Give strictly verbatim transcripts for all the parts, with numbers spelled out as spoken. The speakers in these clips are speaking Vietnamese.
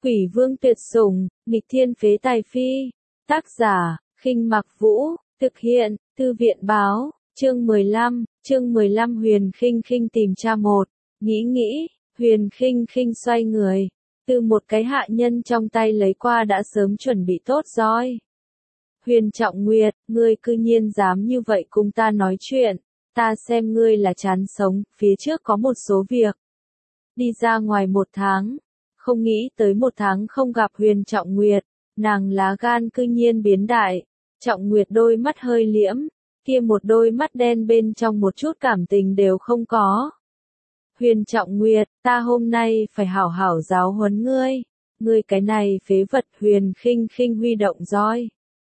Quỷ vương tuyệt sủng, nghịch thiên phế tài phi. Tác giả, Khinh Mặc Vũ, thực hiện, Thư viện báo, chương mười lăm, chương mười lăm Huyền Khinh Khinh tìm cha một. Nghĩ nghĩ, Huyền Khinh Khinh xoay người, từ một cái hạ nhân trong tay lấy qua đã sớm chuẩn bị tốt roi. Huyền Trọng Nguyệt, ngươi cư nhiên dám như vậy cùng ta nói chuyện, ta xem ngươi là chán sống, phía trước có một số việc. Đi ra ngoài một tháng, không nghĩ tới một tháng không gặp Huyền Trọng Nguyệt, nàng lá gan cư nhiên biến đại. Trọng Nguyệt đôi mắt hơi liễm, kia một đôi mắt đen bên trong một chút cảm tình đều không có. Huyền Trọng Nguyệt, ta hôm nay phải hảo hảo giáo huấn ngươi, ngươi cái này phế vật. Huyền Khinh Khinh huy động roi.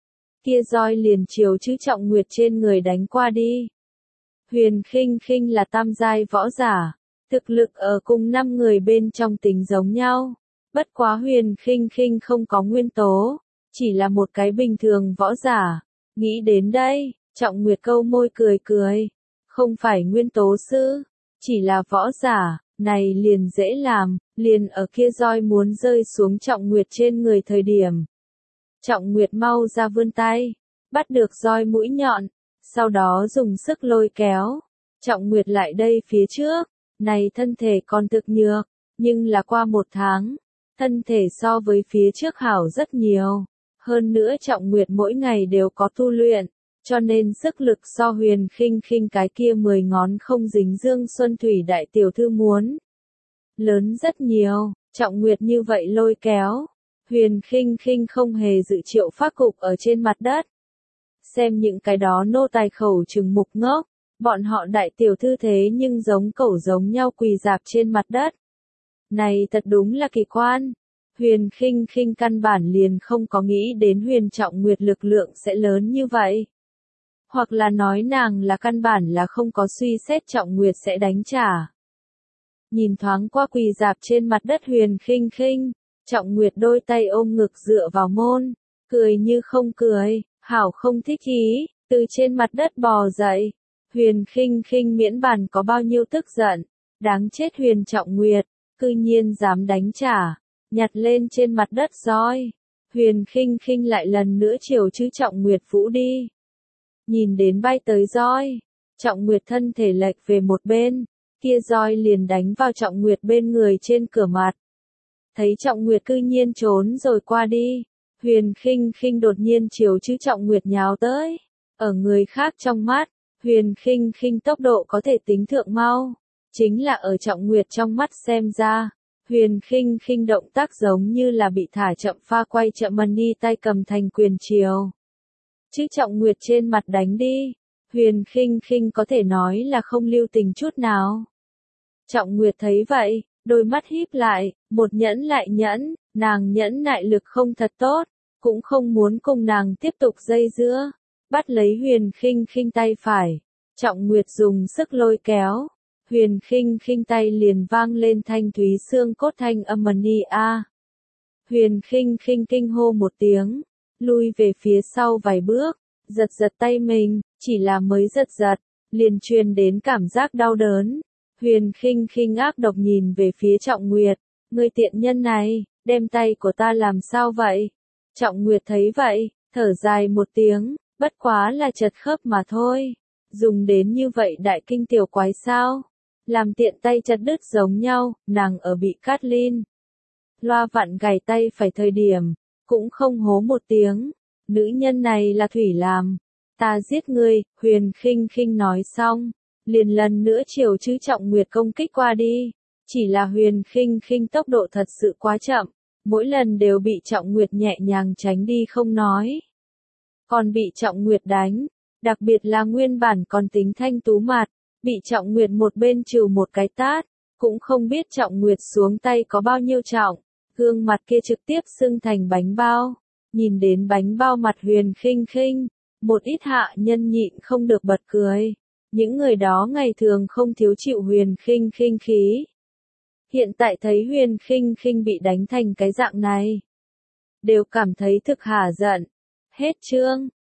Kia roi liền chiều chữ Trọng Nguyệt trên người đánh qua đi. Huyền Khinh Khinh là tam giai võ giả, thực lực ở cùng năm người bên trong tính giống nhau. Bất quá Huyền Khinh Khinh không có nguyên tố, chỉ là một cái bình thường võ giả. Nghĩ đến đây, Trọng Nguyệt câu môi cười cười. Không phải nguyên tố sư, chỉ là võ giả, này liền dễ làm, liền ở kia roi muốn rơi xuống Trọng Nguyệt trên người thời điểm. Trọng Nguyệt mau ra vươn tay, bắt được roi mũi nhọn, sau đó dùng sức lôi kéo. Trọng Nguyệt lại đây phía trước, này thân thể còn thực nhược, nhưng là qua một tháng, thân thể so với phía trước hảo rất nhiều. Hơn nữa Trọng Nguyệt mỗi ngày đều có tu luyện, cho nên sức lực so Huyền Khinh Khinh cái kia mười ngón không dính Dương Xuân Thủy đại tiểu thư muốn lớn rất nhiều. Trọng Nguyệt như vậy lôi kéo, Huyền Khinh Khinh không hề dự triệu phát cục ở trên mặt đất. Xem những cái đó nô tài khẩu trừng mục ngốc, bọn họ đại tiểu thư thế nhưng giống cẩu giống nhau quỳ dạp trên mặt đất. Này thật đúng là kỳ quan. Huyền Khinh Khinh căn bản liền không có nghĩ đến Huyền Trọng Nguyệt lực lượng sẽ lớn như vậy. Hoặc là nói nàng là căn bản là không có suy xét Trọng Nguyệt sẽ đánh trả. Nhìn thoáng qua quỳ dạp trên mặt đất Huyền Khinh Khinh, Trọng Nguyệt đôi tay ôm ngực dựa vào môn, cười như không cười, hảo không thích ý, từ trên mặt đất bò dậy. Huyền Khinh Khinh miễn bàn có bao nhiêu tức giận, đáng chết Huyền Trọng Nguyệt, cư nhiên dám đánh trả, nhặt lên trên mặt đất roi. Huyền Khinh Khinh lại lần nữa chiều chữ Trọng Nguyệt vũ đi. Nhìn đến bay tới roi, Trọng Nguyệt thân thể lệch về một bên, kia roi liền đánh vào Trọng Nguyệt bên người trên cửa mặt. Thấy Trọng Nguyệt cư nhiên trốn rồi qua đi, Huyền Khinh Khinh đột nhiên chiều chữ Trọng Nguyệt nhào tới. Ở người khác trong mắt, Huyền Khinh Khinh tốc độ có thể tính thượng mau, chính là ở Trọng Nguyệt trong mắt xem ra, Huyền Khinh Khinh động tác giống như là bị thả chậm pha quay chậm mần đi tay cầm thành quyền chiều chữ Trọng Nguyệt trên mặt đánh đi. Huyền Khinh Khinh có thể nói là không lưu tình chút nào. Trọng Nguyệt thấy vậy, đôi mắt híp lại, một nhẫn lại nhẫn, nàng nhẫn nại lực không thật tốt, cũng không muốn cùng nàng tiếp tục dây dưa. Bắt lấy Huyền Khinh Khinh tay phải, Trọng Nguyệt dùng sức lôi kéo, Huyền Khinh Khinh tay liền vang lên thanh thúy xương cốt thanh âm mần đi a. Huyền Khinh Khinh kinh hô một tiếng, lui về phía sau vài bước, giật giật tay mình, chỉ là mới giật giật, liền truyền đến cảm giác đau đớn. Huyền Khinh Khinh ác độc nhìn về phía Trọng Nguyệt, ngươi tiện nhân này, đem tay của ta làm sao vậy? Trọng Nguyệt thấy vậy, thở dài một tiếng, bất quá là chật khớp mà thôi, dùng đến như vậy đại kinh tiểu quái sao? Làm tiện tay chặt đứt giống nhau, nàng ở bị Cát-Linh loa vặn gảy tay phải thời điểm, cũng không hố một tiếng, nữ nhân này là Thủy làm, ta giết ngươi. Huyền Khinh Khinh nói xong, liền lần nữa chiều chữ Trọng Nguyệt công kích qua đi, chỉ là Huyền Khinh Khinh tốc độ thật sự quá chậm, mỗi lần đều bị Trọng Nguyệt nhẹ nhàng tránh đi không nói, còn bị Trọng Nguyệt đánh, đặc biệt là nguyên bản còn tính thanh tú mặt, bị Trọng Nguyệt một bên trừ một cái tát, cũng không biết Trọng Nguyệt xuống tay có bao nhiêu trọng, gương mặt kia trực tiếp sưng thành bánh bao. Nhìn đến bánh bao mặt Huyền Khinh Khinh, một ít hạ nhân nhịn không được bật cười. Những người đó ngày thường không thiếu chịu Huyền Khinh Khinh khí. Hiện tại thấy Huyền Khinh Khinh bị đánh thành cái dạng này, đều cảm thấy thực hả giận. Hết chương.